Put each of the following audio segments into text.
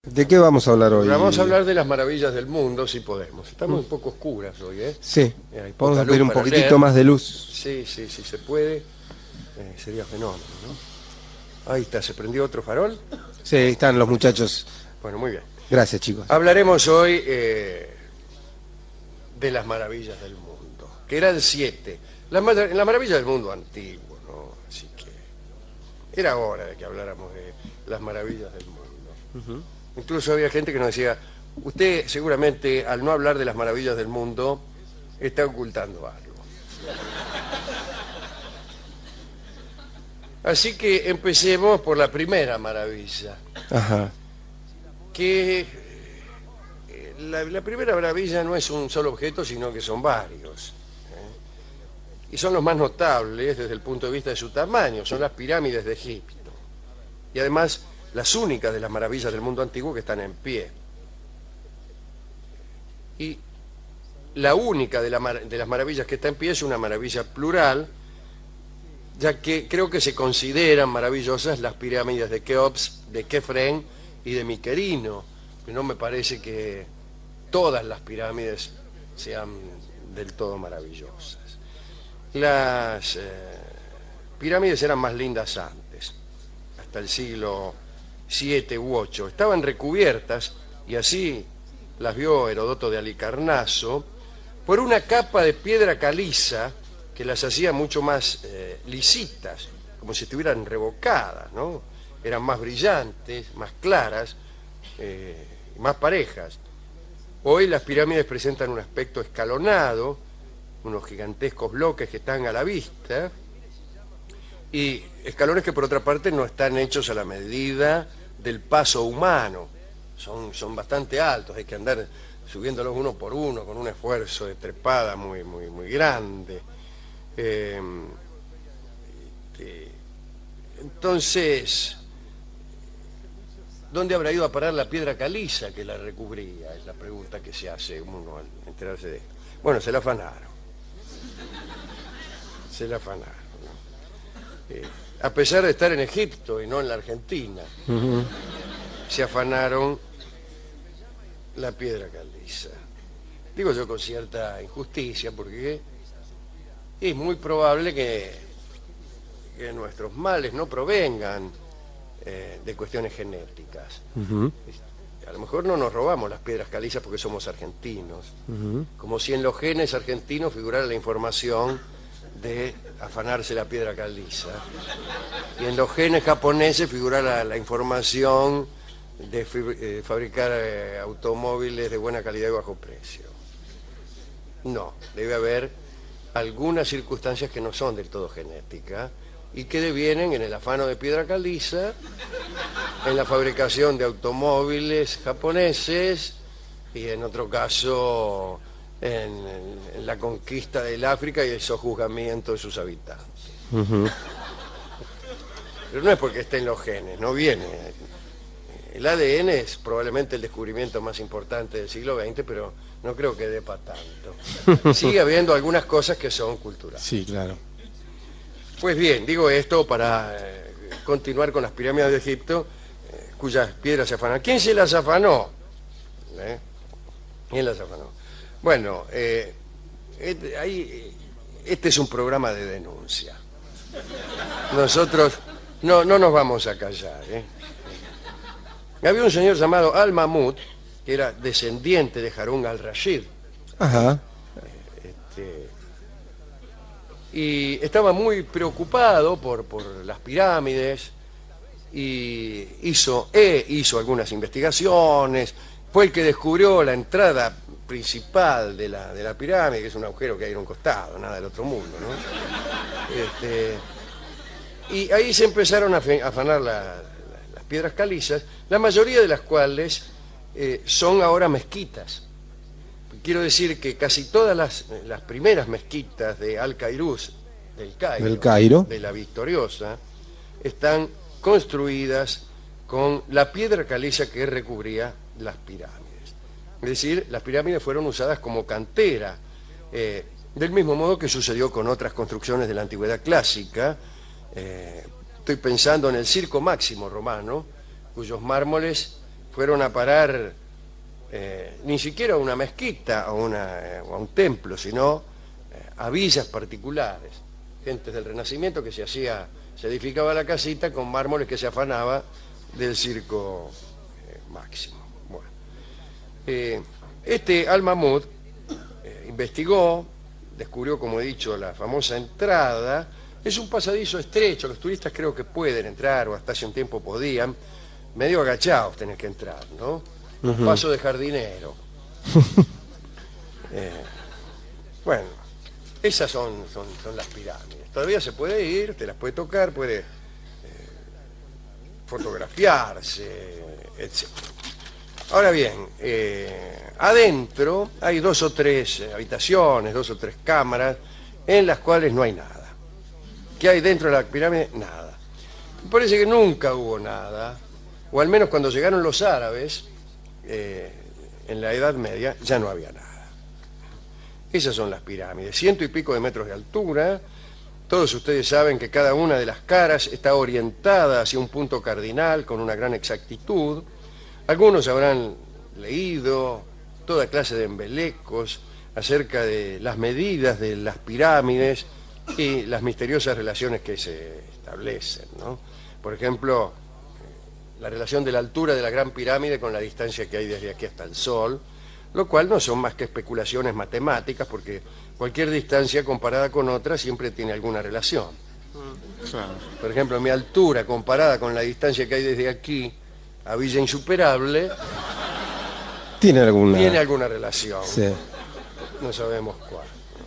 ¿De qué vamos a hablar hoy? Vamos a hablar de las maravillas del mundo, si podemos. Estamos un poco oscuras hoy, ¿eh? Sí, Hay vamos poca a pedir luz un para poquitito leer. más de luz. Sí, sí, sí se puede. Sería fenómeno, ¿no? Ahí está, ¿se prendió otro farol? Sí, están los muchachos. Bueno, muy bien. Gracias, chicos. Hablaremos hoy de las maravillas del mundo, que eran 7. Las maravillas del mundo antiguo, ¿no? Así que era hora de que habláramos de las maravillas del mundo. Incluso había gente que nos decía, usted seguramente al no hablar de las maravillas del mundo está ocultando algo. Así que empecemos por la primera maravilla, Ajá. que la primera maravilla no es un solo objeto, sino que son varios. Y son los más notables desde el punto de vista de su tamaño, son las pirámides de Egipto. Y además, las únicas de las maravillas del mundo antiguo que están en pie. Y la única de las maravillas que está en pie es una maravilla plural, ya que creo que se consideran maravillosas las pirámides de Keops, de Kefren y de Miquerino. Pero no me parece que todas las pirámides sean del todo maravillosas. Las pirámides eran más lindas antes, hasta el siglo VII u VIII. Estaban recubiertas, y así las vio Heródoto de Halicarnaso, por una capa de piedra caliza que las hacía mucho más lisitas, como si estuvieran revocadas, ¿no? Eran más brillantes, más claras, más parejas. Hoy las pirámides presentan un aspecto escalonado, unos gigantescos bloques que están a la vista, y escalones que por otra parte no están hechos a la medida del paso humano. Son bastante altos, hay que andar subiéndolos uno por uno con un esfuerzo de trepada muy grande. Entonces, ¿dónde habrá ido a parar la piedra caliza que la recubría? Es la pregunta que se hace uno al enterarse de esto. Bueno, se la afanaron. Se la afanaron, ¿no? A pesar de estar en Egipto y no en la Argentina, se afanaron la piedra caliza. Digo yo con cierta injusticia, porque es muy probable que nuestros males no provengan de cuestiones genéticas. A lo mejor no nos robamos las piedras calizas porque somos argentinos, como si en los genes argentinos figurara la información de afanarse la piedra caliza, y en los genes japoneses figurara la información de fabricar automóviles de buena calidad y bajo precio. No, debe haber algunas circunstancias que no son del todo genéticas y que devienen en el afano de piedra caliza, en la fabricación de automóviles japoneses y en otro caso en la conquista del África y el sojuzgamiento de sus habitantes. Pero no es porque esté en los genes, no viene. El ADN es probablemente el descubrimiento más importante del siglo XX, pero no creo que dé para tanto. Sigue habiendo algunas cosas que son culturales. Sí, claro. Pues bien, digo esto para continuar con las pirámides de Egipto, cuyas piedras se afanan. ¿Quién se las afanó? ¿Quién las afanó? Bueno, este es un programa de denuncia. Nosotros no nos vamos a callar. Había un señor llamado Al-Mahmud, que era descendiente de Harún al-Rashid. Ajá. Y estaba muy preocupado por las pirámides y hizo algunas investigaciones. Fue el que descubrió la entrada principal de la pirámide, que es un agujero que hay en un costado, nada del otro mundo, ¿no? Y ahí se empezaron a afanar las piedras calizas, la mayoría de las cuales son ahora mezquitas. Quiero decir que casi todas las primeras mezquitas de Al-Kairuz, del Cairo, de la Victoriosa, están construidas con la piedra caliza que recubría las pirámides. Es decir, las pirámides fueron usadas como cantera, del mismo modo que sucedió con otras construcciones de la antigüedad clásica. Estoy pensando en el Circo Máximo romano, cuyos mármoles fueron a parar ni siquiera a una mezquita o a un templo, sino a villas particulares. Gentes del Renacimiento que se edificaba la casita con mármoles que se afanaba del circo Máximo. Bueno. Este Al-Mahmoud investigó, descubrió, como he dicho, la famosa entrada. Es un pasadizo estrecho, los turistas creo que pueden entrar, o hasta hace un tiempo podían. Medio agachados tenés que entrar, ¿no? Un paso de jardinero. Bueno, esas son las pirámides. Todavía se puede ir, te las puede tocar, puede fotografiarse, etc. Ahora bien, adentro hay 2 o 3 habitaciones, 2 o 3 cámaras, en las cuales no hay nada. ¿Qué hay dentro de la pirámide? Nada. Me parece que nunca hubo nada, o al menos cuando llegaron los árabes, en la Edad Media, ya no había nada. Esas son las pirámides, 100 y pico de metros de altura. Todos ustedes saben que cada una de las caras está orientada hacia un punto cardinal con una gran exactitud. Algunos habrán leído toda clase de embelecos acerca de las medidas de las pirámides y las misteriosas relaciones que se establecen, ¿no? Por ejemplo, la relación de la altura de la Gran Pirámide con la distancia que hay desde aquí hasta el Sol, lo cual no son más que especulaciones matemáticas, porque cualquier distancia comparada con otra siempre tiene alguna relación. Claro. Por ejemplo, mi altura comparada con la distancia que hay desde aquí a Villa Insuperable Tiene alguna relación. Sí. No sabemos cuál.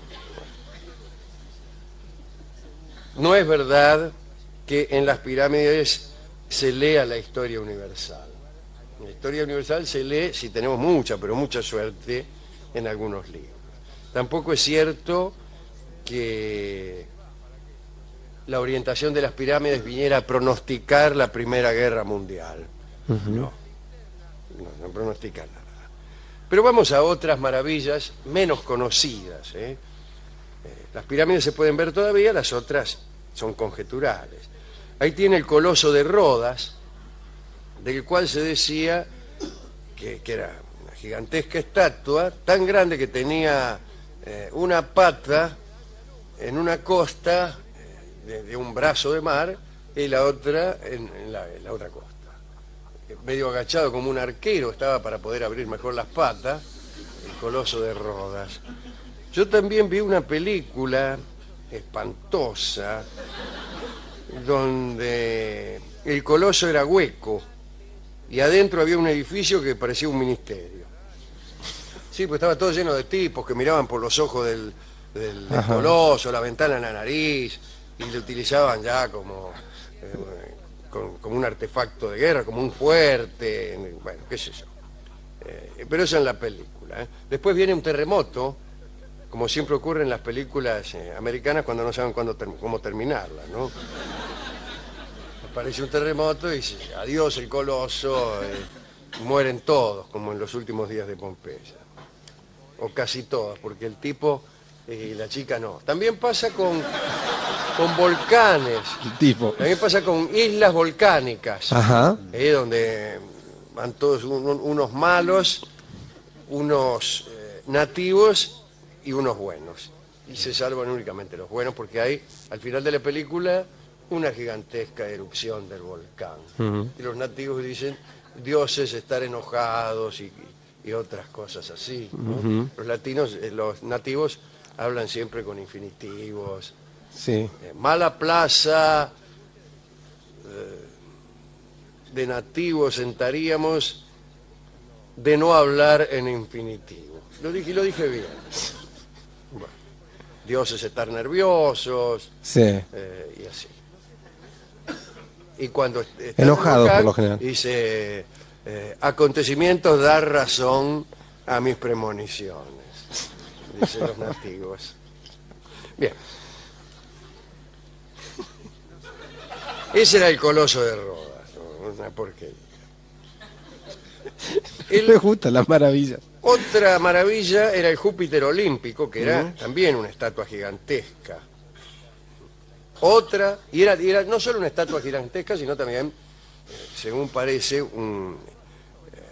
No es verdad que en las pirámides se lea la historia universal. La historia universal se lee, si tenemos mucha, pero mucha suerte, en algunos libros. Tampoco es cierto que la orientación de las pirámides viniera a pronosticar la Primera Guerra Mundial. No pronostica nada. Pero vamos a otras maravillas menos conocidas. Las pirámides se pueden ver todavía, las otras son conjeturales. Ahí tiene el Coloso de Rodas, del cual se decía que era una gigantesca estatua, tan grande que tenía una pata en una costa de un brazo de mar y la otra en la otra costa. Medio agachado como un arquero estaba para poder abrir mejor las patas, el Coloso de Rodas. Yo también vi una película espantosa donde el coloso era hueco y adentro había un edificio que parecía un ministerio. Sí, pues estaba todo lleno de tipos que miraban por los ojos del coloso, la ventana en la nariz, y lo utilizaban ya como un artefacto de guerra, como un fuerte, bueno, qué sé yo. Pero eso en la película. Después viene un terremoto, como siempre ocurre en las películas americanas cuando no saben cómo terminarla, ¿no? Aparece un terremoto y dice, adiós el coloso, mueren todos, como en los últimos días de Pompeya. O casi todos, porque el tipo y la chica no. También pasa con volcanes. El tipo. También pasa con islas volcánicas. Ajá. Donde van todos unos malos, unos nativos y unos buenos. Y se salvan únicamente los buenos porque hay, al final de la película, una gigantesca erupción del volcán. Y los nativos dicen, dioses estar enojados y otras cosas así, ¿no? Los nativos hablan siempre con infinitivos. Sí. Mala plaza de nativos sentaríamos de no hablar en infinitivo. Lo dije bien. Bueno, dioses estar nerviosos. Sí. Y así. Y cuando está Enojados por lo general. dice, acontecimientos dar razón a mis premoniciones, dicen los nativos. Bien. Ese era el Coloso de Rodas, ¿no? Una porquería. Me gusta la maravilla. Otra maravilla era el Júpiter Olímpico, que era también una estatua gigantesca. Otra, y era no solo una estatua gigantesca, sino también, según parece,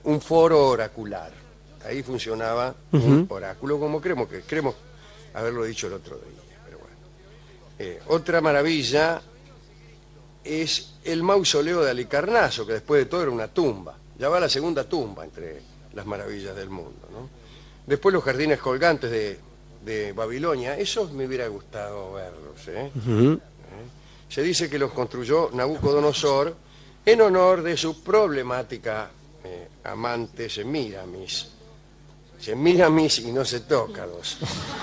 un foro oracular. Ahí funcionaba un oráculo, como creemos haberlo dicho el otro día. Pero bueno. Otra maravilla es el mausoleo de Halicarnaso, que después de todo era una tumba. Ya va la segunda tumba entre las maravillas del mundo, ¿no? Después los jardines colgantes de Babilonia, esos me hubiera gustado verlos, ¿eh? Se dice que los construyó Nabucodonosor en honor de su problemática amante Semíramis. Semíramis y no se toca dos.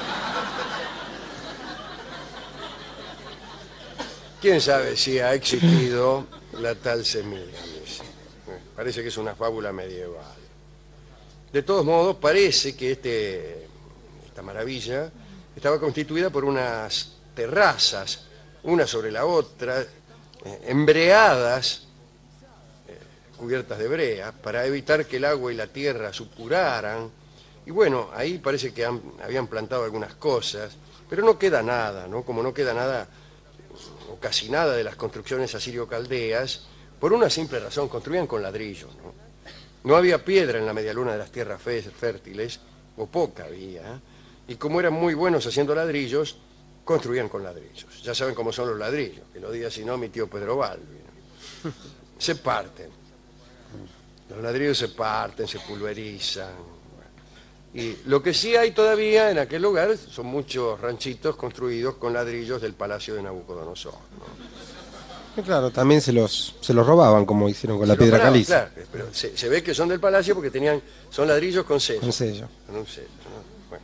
¿Quién sabe si ha existido la tal Semíramis? Parece que es una fábula medieval. De todos modos, parece que esta maravilla estaba constituida por unas terrazas, una sobre la otra, embreadas, cubiertas de brea, para evitar que el agua y la tierra supuraran. Y bueno, ahí parece que habían plantado algunas cosas, pero no queda nada, ¿no? Como no queda nada, o casi nada de las construcciones asirio-caldeas, por una simple razón: construían con ladrillos, ¿no? No había piedra en la medialuna de las tierras fértiles, o poca había, y como eran muy buenos haciendo ladrillos, construían con ladrillos. Ya saben cómo son los ladrillos, que lo diga si no mi tío Pedro Balbi, ¿no? Se parten. Los ladrillos se parten, se pulverizan. Y lo que sí hay todavía en aquel lugar son muchos ranchitos construidos con ladrillos del palacio de Nabucodonosor, ¿no? Y claro, también se los robaban, como hicieron con la piedra caliza. Claro, pero se ve que son del palacio porque son ladrillos con sello. Con sello. Con un sello, ¿no? Bueno.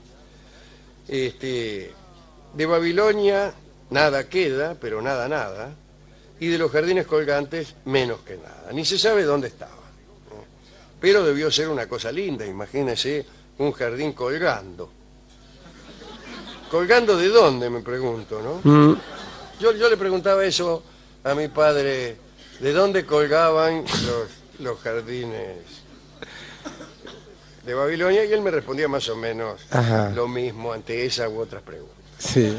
De Babilonia nada queda, pero nada. Y de los jardines colgantes, menos que nada. Ni se sabe dónde estaba, ¿no? Pero debió ser una cosa linda, imagínese un jardín colgando. ¿Colgando de dónde, me pregunto, no? Yo le preguntaba eso a mi padre, ¿de dónde colgaban los jardines de Babilonia? Y él me respondía más o menos lo mismo ante esa u otras preguntas. Sí.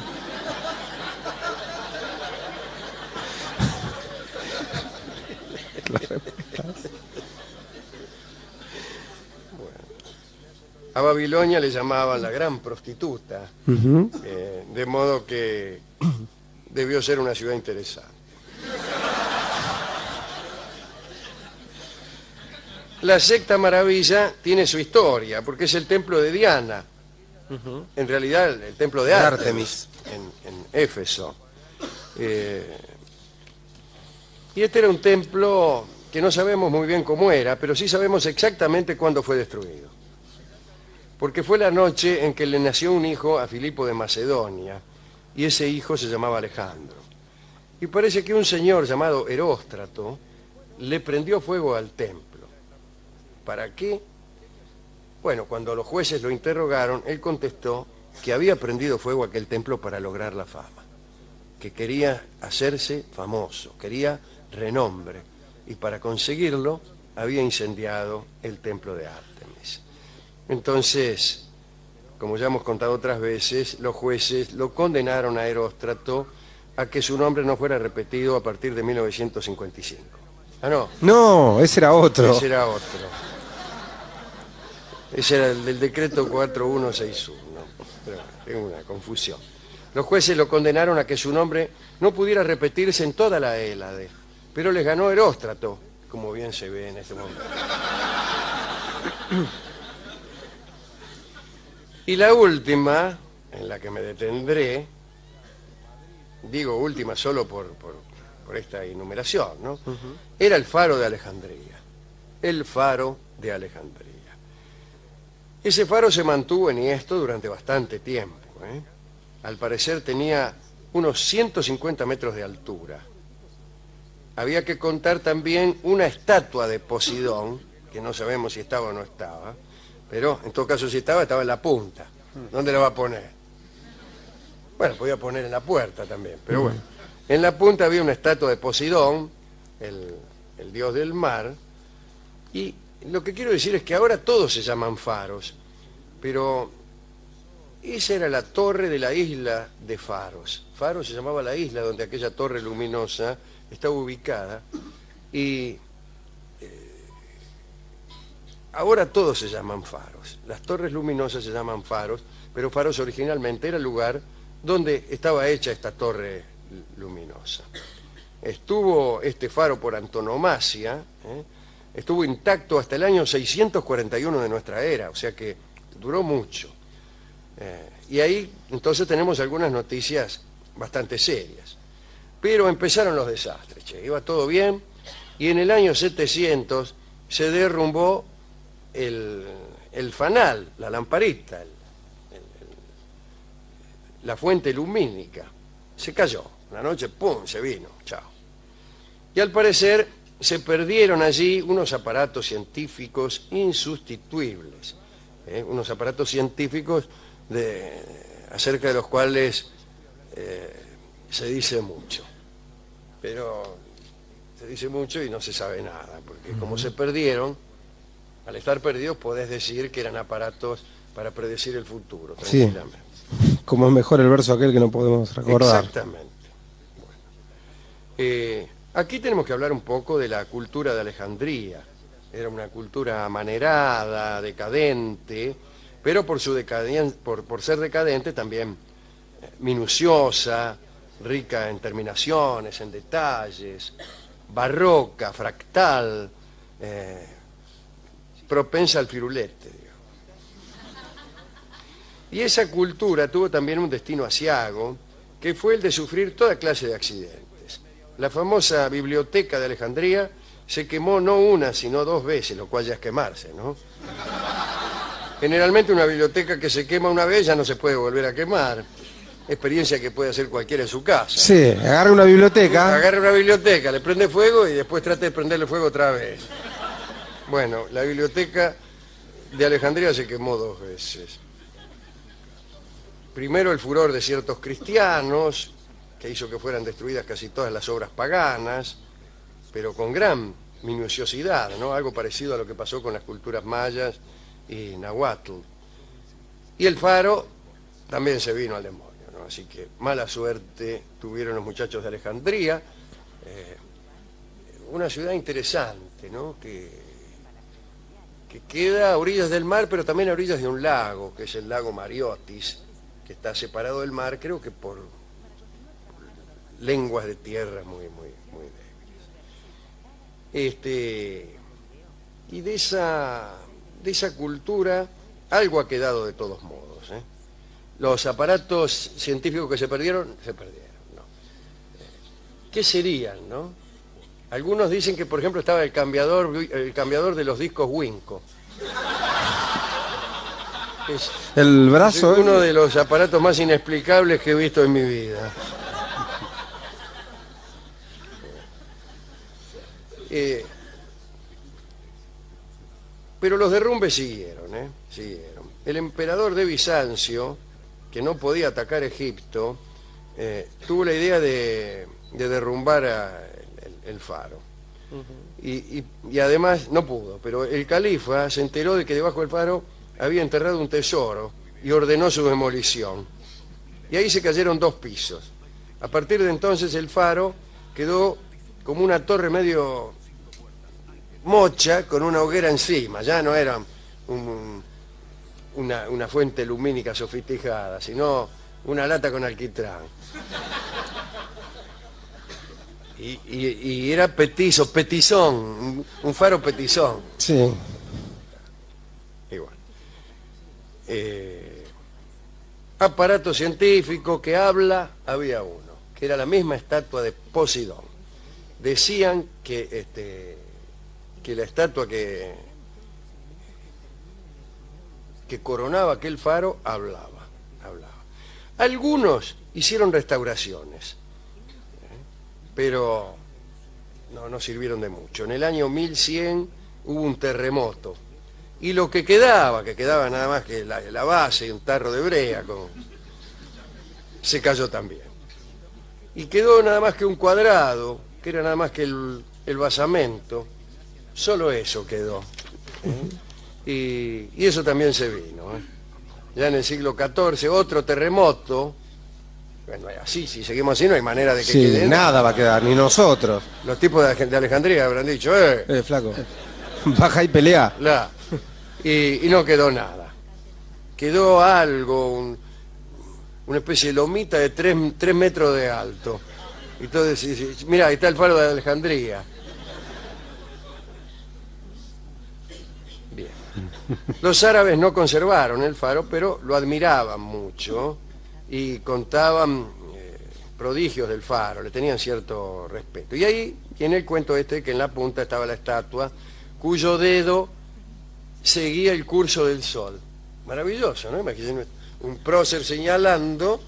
A Babilonia le llamaban la gran prostituta, de modo que debió ser una ciudad interesante. La sexta maravilla tiene su historia, porque es el templo de Diana. En realidad, el templo de Artemis, en Éfeso. Y este era un templo que no sabemos muy bien cómo era, pero sí sabemos exactamente cuándo fue destruido. Porque fue la noche en que le nació un hijo a Filipo de Macedonia, y ese hijo se llamaba Alejandro. Y parece que un señor llamado Eróstrato le prendió fuego al templo. ¿Para qué? Bueno, cuando los jueces lo interrogaron, él contestó que había prendido fuego a aquel templo para lograr la fama, que quería hacerse famoso, quería renombre, y para conseguirlo había incendiado el templo de Artemis. Entonces, como ya hemos contado otras veces, los jueces lo condenaron a Eróstrato a que su nombre no fuera repetido a partir de 1955. Ah, no. No, ese era otro. Ese era otro. Ese era el del decreto 4161. Pero tengo una confusión. Los jueces lo condenaron a que su nombre no pudiera repetirse en toda la Hélade, pero les ganó Eróstrato, como bien se ve en este momento. Y la última, en la que me detendré, digo última solo por esta enumeración, ¿no? Era el faro de Alejandría. El faro de Alejandría. Ese faro se mantuvo en esto durante bastante tiempo, ¿eh? Al parecer tenía unos 150 metros de altura. Había que contar también una estatua de Posidón, que no sabemos si estaba o no estaba, pero en todo caso si estaba en la punta. ¿Dónde la va a poner? Bueno, podía poner en la puerta también, pero bueno. En la punta había una estatua de Posidón, el dios del mar, y lo que quiero decir es que ahora todos se llaman faros, pero esa era la torre de la isla de Faros. Faros se llamaba la isla donde aquella torre luminosa estaba ubicada, y ahora todos se llaman faros. Las torres luminosas se llaman faros, pero faros originalmente era el lugar donde estaba hecha esta torre luminosa. Estuvo este faro por antonomasia, estuvo intacto hasta el año 641 de nuestra era, o sea que duró mucho. Y ahí entonces tenemos algunas noticias bastante serias. Pero empezaron los desastres, iba todo bien, y en el año 700 se derrumbó el fanal, la lamparita, la fuente lumínica. Se cayó, una noche, ¡pum!, se vino, chao. Y al parecer se perdieron allí unos aparatos científicos insustituibles, unos aparatos científicos acerca de los cuales se dice mucho, pero se dice mucho y no se sabe nada, porque como se perdieron, al estar perdidos podés decir que eran aparatos para predecir el futuro, tranquilamente. Sí, como es mejor el verso aquel que no podemos recordar. Exactamente. Bueno. Aquí tenemos que hablar un poco de la cultura de Alejandría. Era una cultura amanerada, decadente, pero por ser decadente también minuciosa, rica en terminaciones, en detalles, barroca, fractal, propensa al firulete, digamos. Y esa cultura tuvo también un destino aciago, que fue el de sufrir toda clase de accidentes. La famosa biblioteca de Alejandría se quemó no una, sino 2 veces, lo cual ya es quemarse, ¿no? Generalmente una biblioteca que se quema una vez ya no se puede volver a quemar. Experiencia que puede hacer cualquiera en su casa. Sí, agarra una biblioteca. Agarra una biblioteca, le prende fuego y después trata de prenderle fuego otra vez. Bueno, la biblioteca de Alejandría se quemó 2 veces. Primero el furor de ciertos cristianos, que hizo que fueran destruidas casi todas las obras paganas, pero con gran minuciosidad, ¿no? Algo parecido a lo que pasó con las culturas mayas y nahuatl. Y el faro también se vino al demonio, ¿no? Así que mala suerte tuvieron los muchachos de Alejandría, una ciudad interesante, ¿no? Que queda a orillas del mar, pero también a orillas de un lago, que es el lago Mariotis, que está separado del mar, creo que por lenguas de tierra muy débiles. Y de esa cultura algo ha quedado de todos modos, ¿eh? Los aparatos científicos que se perdieron, ¿no? ¿Qué serían, no? Algunos dicen que, por ejemplo, estaba el cambiador de los discos Winco. El brazo. Es uno de los aparatos más inexplicables que he visto en mi vida. Pero los derrumbes siguieron. El emperador de Bizancio, que no podía atacar Egipto, tuvo la idea de derrumbar el faro. Y además no pudo, pero el califa se enteró de que debajo del faro había enterrado un tesoro y ordenó su demolición. Y ahí se cayeron 2 pisos. A partir de entonces el faro quedó como una torre medio mocha con una hoguera encima. Ya no era una fuente lumínica sofisticada, sino una lata con alquitrán. Y era petizón, un faro petizón. Sí. Igual. Aparato científico que habla, había uno, que era la misma estatua de Posidón. Decían que la estatua que coronaba aquel faro hablaba. Algunos hicieron restauraciones, pero no sirvieron de mucho. En el año 1100 hubo un terremoto y lo que quedaba nada más que la base y un tarro de brea, se cayó también. Y quedó nada más que un cuadrado, que era nada más que el basamento. Solo eso quedó. Y eso también se vino. Ya en el siglo XIV, otro terremoto. Bueno, así, si seguimos así, no hay manera de que quede nada va a quedar, ni nosotros. Los tipos de Alejandría habrán dicho, flaco, baja y pelea. y no quedó nada. Quedó algo, una especie de lomita de 3 metros de alto. Y entonces, mira, ahí está el faro de Alejandría. Bien. Los árabes no conservaron el faro, pero lo admiraban mucho y contaban prodigios del faro, le tenían cierto respeto. Y ahí tiene el cuento este que en la punta estaba la estatua cuyo dedo seguía el curso del sol. Maravilloso, ¿no? Imagínense un prócer señalando,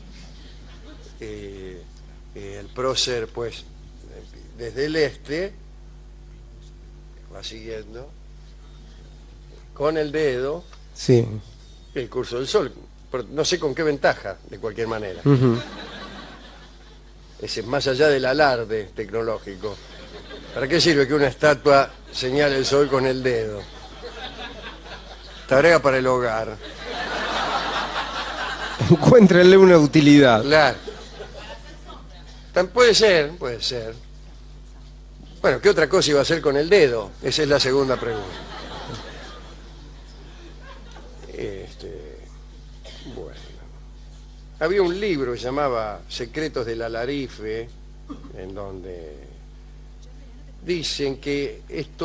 el prócer pues desde el este va siguiendo con el dedo Sí. el curso del sol. Pero no sé con qué ventaja, de cualquier manera. Ese es más allá del alarde tecnológico. ¿Para qué sirve que una estatua señale el sol con el dedo? Tarea para el hogar. Encuéntrenle una utilidad. Claro. Puede ser, puede ser. Bueno, ¿qué otra cosa iba a hacer con el dedo? Esa es la segunda pregunta. Bueno. Había un libro que se llamaba Secretos del Alarife, en donde dicen que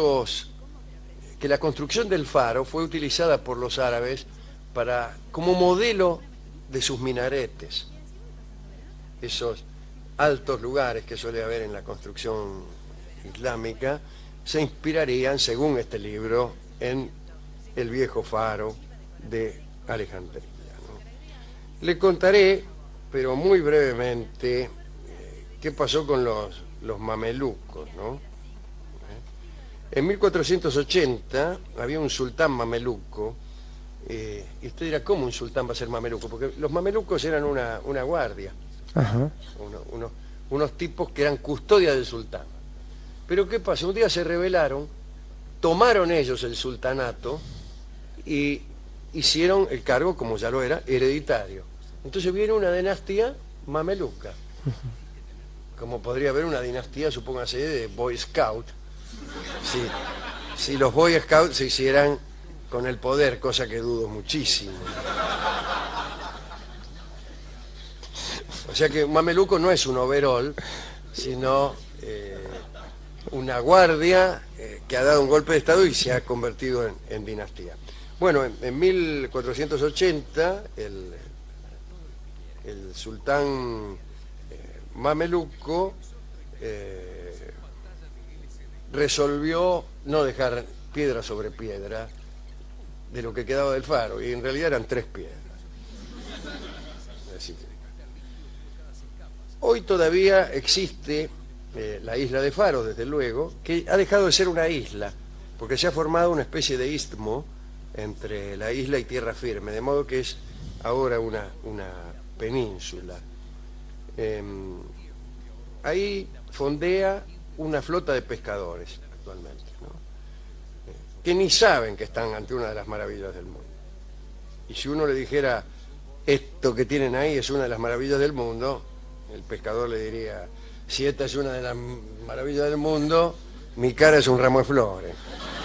la construcción del faro fue utilizada por los árabes como modelo de sus minaretes. Esos altos lugares que suele haber en la construcción islámica se inspirarían, según este libro, en el viejo faro de Alejandría, ¿no? Le contaré, pero muy brevemente, qué pasó con los mamelucos, ¿no? En 1480 había un sultán mameluco, y usted dirá, ¿cómo un sultán va a ser mameluco? Porque los mamelucos eran una guardia. Ajá. Unos tipos que eran custodia del sultán. Pero ¿qué pasa? Un día se rebelaron, tomaron ellos el sultanato y hicieron el cargo, como ya lo era, hereditario. Entonces viene una dinastía mameluca. Como podría haber una dinastía, supóngase, de Boy Scout. Si los Boy Scouts se hicieran con el poder, cosa que dudo muchísimo. O sea que un mameluco no es un overol, sino una guardia que ha dado un golpe de estado y se ha convertido en dinastía. Bueno, en 1480 el sultán mameluco resolvió no dejar piedra sobre piedra de lo que quedaba del faro, y en realidad eran 3 piedras. Así que hoy todavía existe la isla de Faro, desde luego, que ha dejado de ser una isla, porque se ha formado una especie de istmo entre la isla y tierra firme, de modo que es ahora una península. Ahí fondea una flota de pescadores actualmente, ¿no? Que ni saben que están ante una de las maravillas del mundo. Y si uno le dijera, esto que tienen ahí es una de las maravillas del mundo, el pescador le diría, si esta es una de las maravillas del mundo, mi cara es un ramo de flores.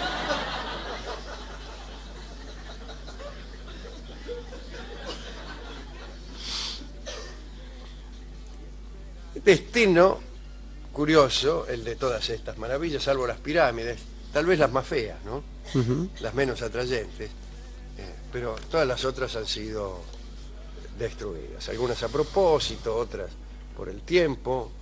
Destino curioso el de todas estas maravillas, salvo las pirámides, tal vez las más feas, ¿no? Las menos atrayentes, pero todas las otras han sido destruidas, algunas a propósito, otras por el tiempo,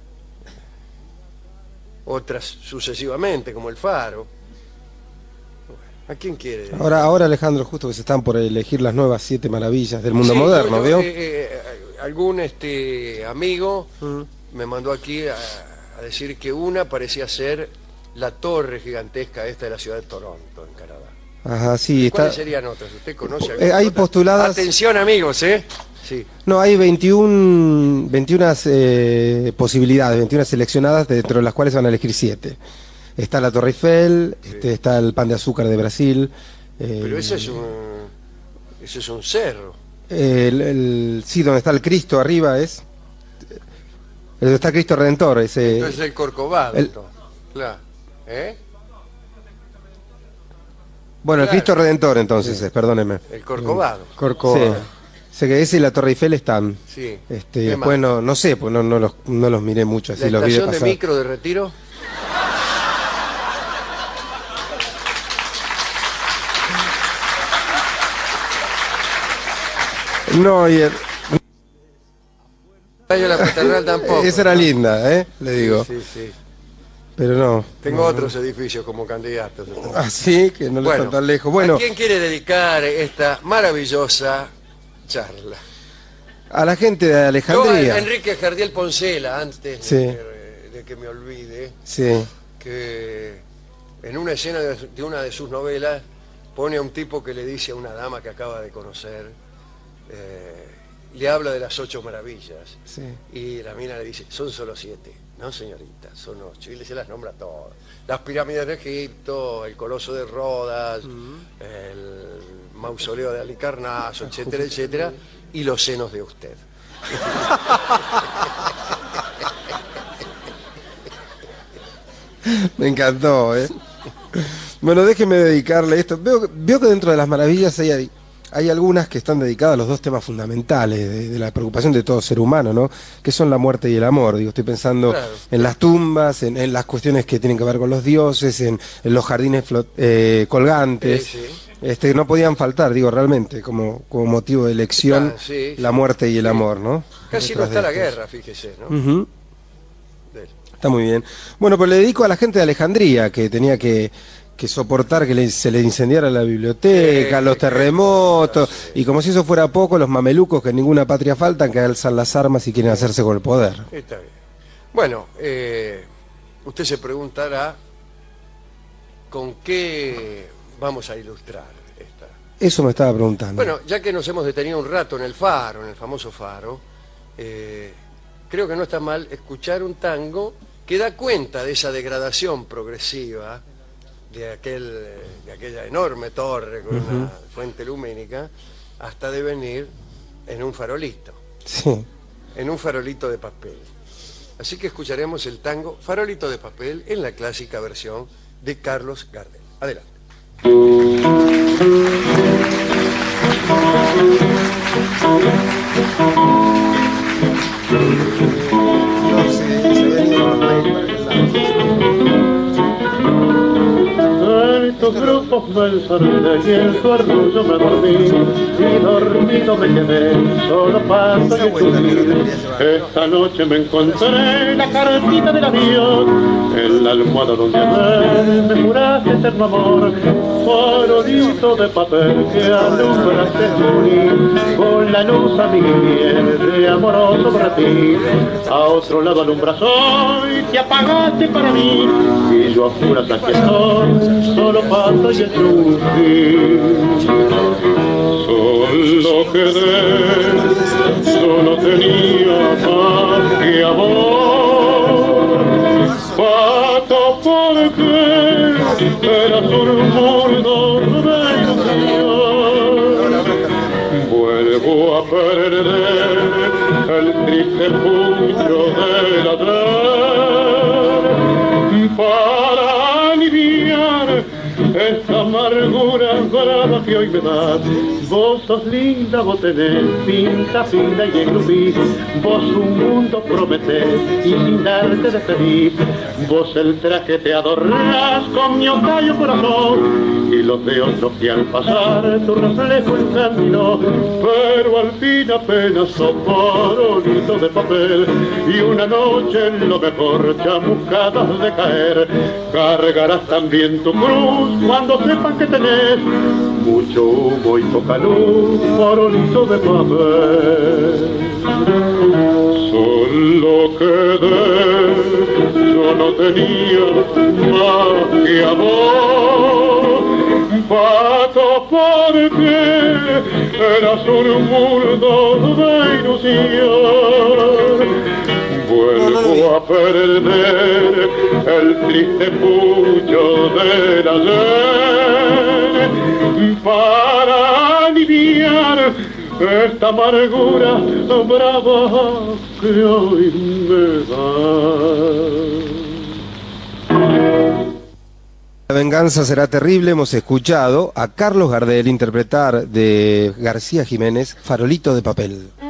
otras sucesivamente, como el faro. ¿A quién quiere? Ahora Alejandro, justo que se están por elegir las nuevas 7 maravillas del mundo moderno, ¿vio? Algún amigo me mandó aquí a decir que una parecía ser la torre gigantesca esta de la ciudad de Toronto, en Canadá. Ajá, sí. ¿Cuáles serían otras? ¿Usted conoce alguna hay otra? postuladas... Atención, amigos, ¿eh? Sí. No, hay 21 posibilidades, 21 seleccionadas, dentro de las cuales van a elegir 7. Está la Torre Eiffel, Sí. Está el Pan de Azúcar de Brasil. Pero ese es un cerro. Sí, donde está el Cristo arriba es... Donde está Cristo Redentor. Entonces el Corcovado. Claro. ¿Eh? Bueno, el Claro. Cristo Redentor entonces es, perdóneme. El Corcovado. Sí. Sé que ese y la Torre Eiffel están. Sí. Y ¿Qué después más? no sé, pues no los miré mucho, así La los vi de estación de pasar. micro de Retiro. No, y Rayo La Paternal tampoco. esa era linda, le digo. Sí, sí. Pero no. Tengo otros edificios como candidatos. Así que no le Bueno, están tan lejos. Bueno, ¿a quién quiere dedicar esta maravillosa charla? a la gente de Yo a Alejandría. Enrique Jardiel Poncela, antes Sí. de que me olvide, Sí. que en una escena de una de sus novelas pone a un tipo que le dice a una dama que acaba de conocer, le habla de las 8 maravillas, Sí. y la mina le dice, son solo 7. No, señorita, son 8. Y se las nombra todas. Las pirámides de Egipto, el Coloso de Rodas, el mausoleo de Halicarnaso, etcétera, etcétera, y los senos de usted. Me encantó, Bueno, déjeme dedicarle esto. Veo que dentro de las maravillas hay algunas que están dedicadas a los dos temas fundamentales de la preocupación de todo ser humano, ¿no? Que son la muerte y el amor. Digo, estoy pensando Claro. en las tumbas, en las cuestiones que tienen que ver con los dioses, en los jardines colgantes. Sí. No podían faltar, digo, realmente, como motivo de elección, Sí, la sí, muerte y el sí. amor, ¿no? Casi no Detrás de está la estos. guerra, fíjese, ¿no? Ujú. Del- Está muy bien. Bueno, pues le dedico a la gente de Alejandría, que tenía que soportar que se le incendiara la biblioteca, Sí, los qué terremotos, cosa, sí. y como si eso fuera poco, los mamelucos que en ninguna patria faltan, que alzan las armas y quieren hacerse con el poder. Está bien. Bueno, usted se preguntará con qué vamos a ilustrar esta. Eso me estaba preguntando. Bueno, ya que nos hemos detenido un rato en el faro, en el famoso faro, creo que no está mal escuchar un tango que da cuenta de esa degradación progresiva de aquella enorme torre con una fuente lumínica hasta devenir en un farolito, Sí. en un farolito de papel. Así que escucharemos el tango Farolito de Papel en la clásica versión de Carlos Gardel. Adelante. No sé, se venía con los mails para aquel lado. Estos grupos me encerré y en su arrullo me dormí y dormido me quedé, solo paso y estúpido. Esta noche me encontré la cartita del avión en la almohada donde ayer me juraste eterno amor, farolito de papel que alumbraste tú con la luz a mi piel de amoroso para ti. A otro lado alumbras hoy, te apagaste para mí y yo a oscuras aquí estoy, solo paso y estúpido. Solo quedé, solo tenía paz y amor. Pato porque eras un mundo de ilusión. Vuelvo a perder el triste puño del ayer para aliviar esta amargura brava que hoy me das. Vos sos linda, vos tenés pinta fina y engrupís. Vos un mundo prometés y sin darte despedir. Vos el traje te adornás con mi ocayo corazón y los de otros que al pasar tu reflejo encandiló. Pero al fin apenas sos farolito de papel y una noche en lo mejor chamuscadas de caer. Cargarás también tu cruz cuando sepan que tenés mucho humo y poca luz, farolito de papel. Solo quedé, yo no tenía más que amor. Pato porque eras un mundo de ilusión. Vuelvo a perder el triste puño del ayer para aliviar esta amargura brava que hoy me da. La venganza será terrible. Hemos escuchado a Carlos Gardel interpretar de García Jiménez Farolito de papel.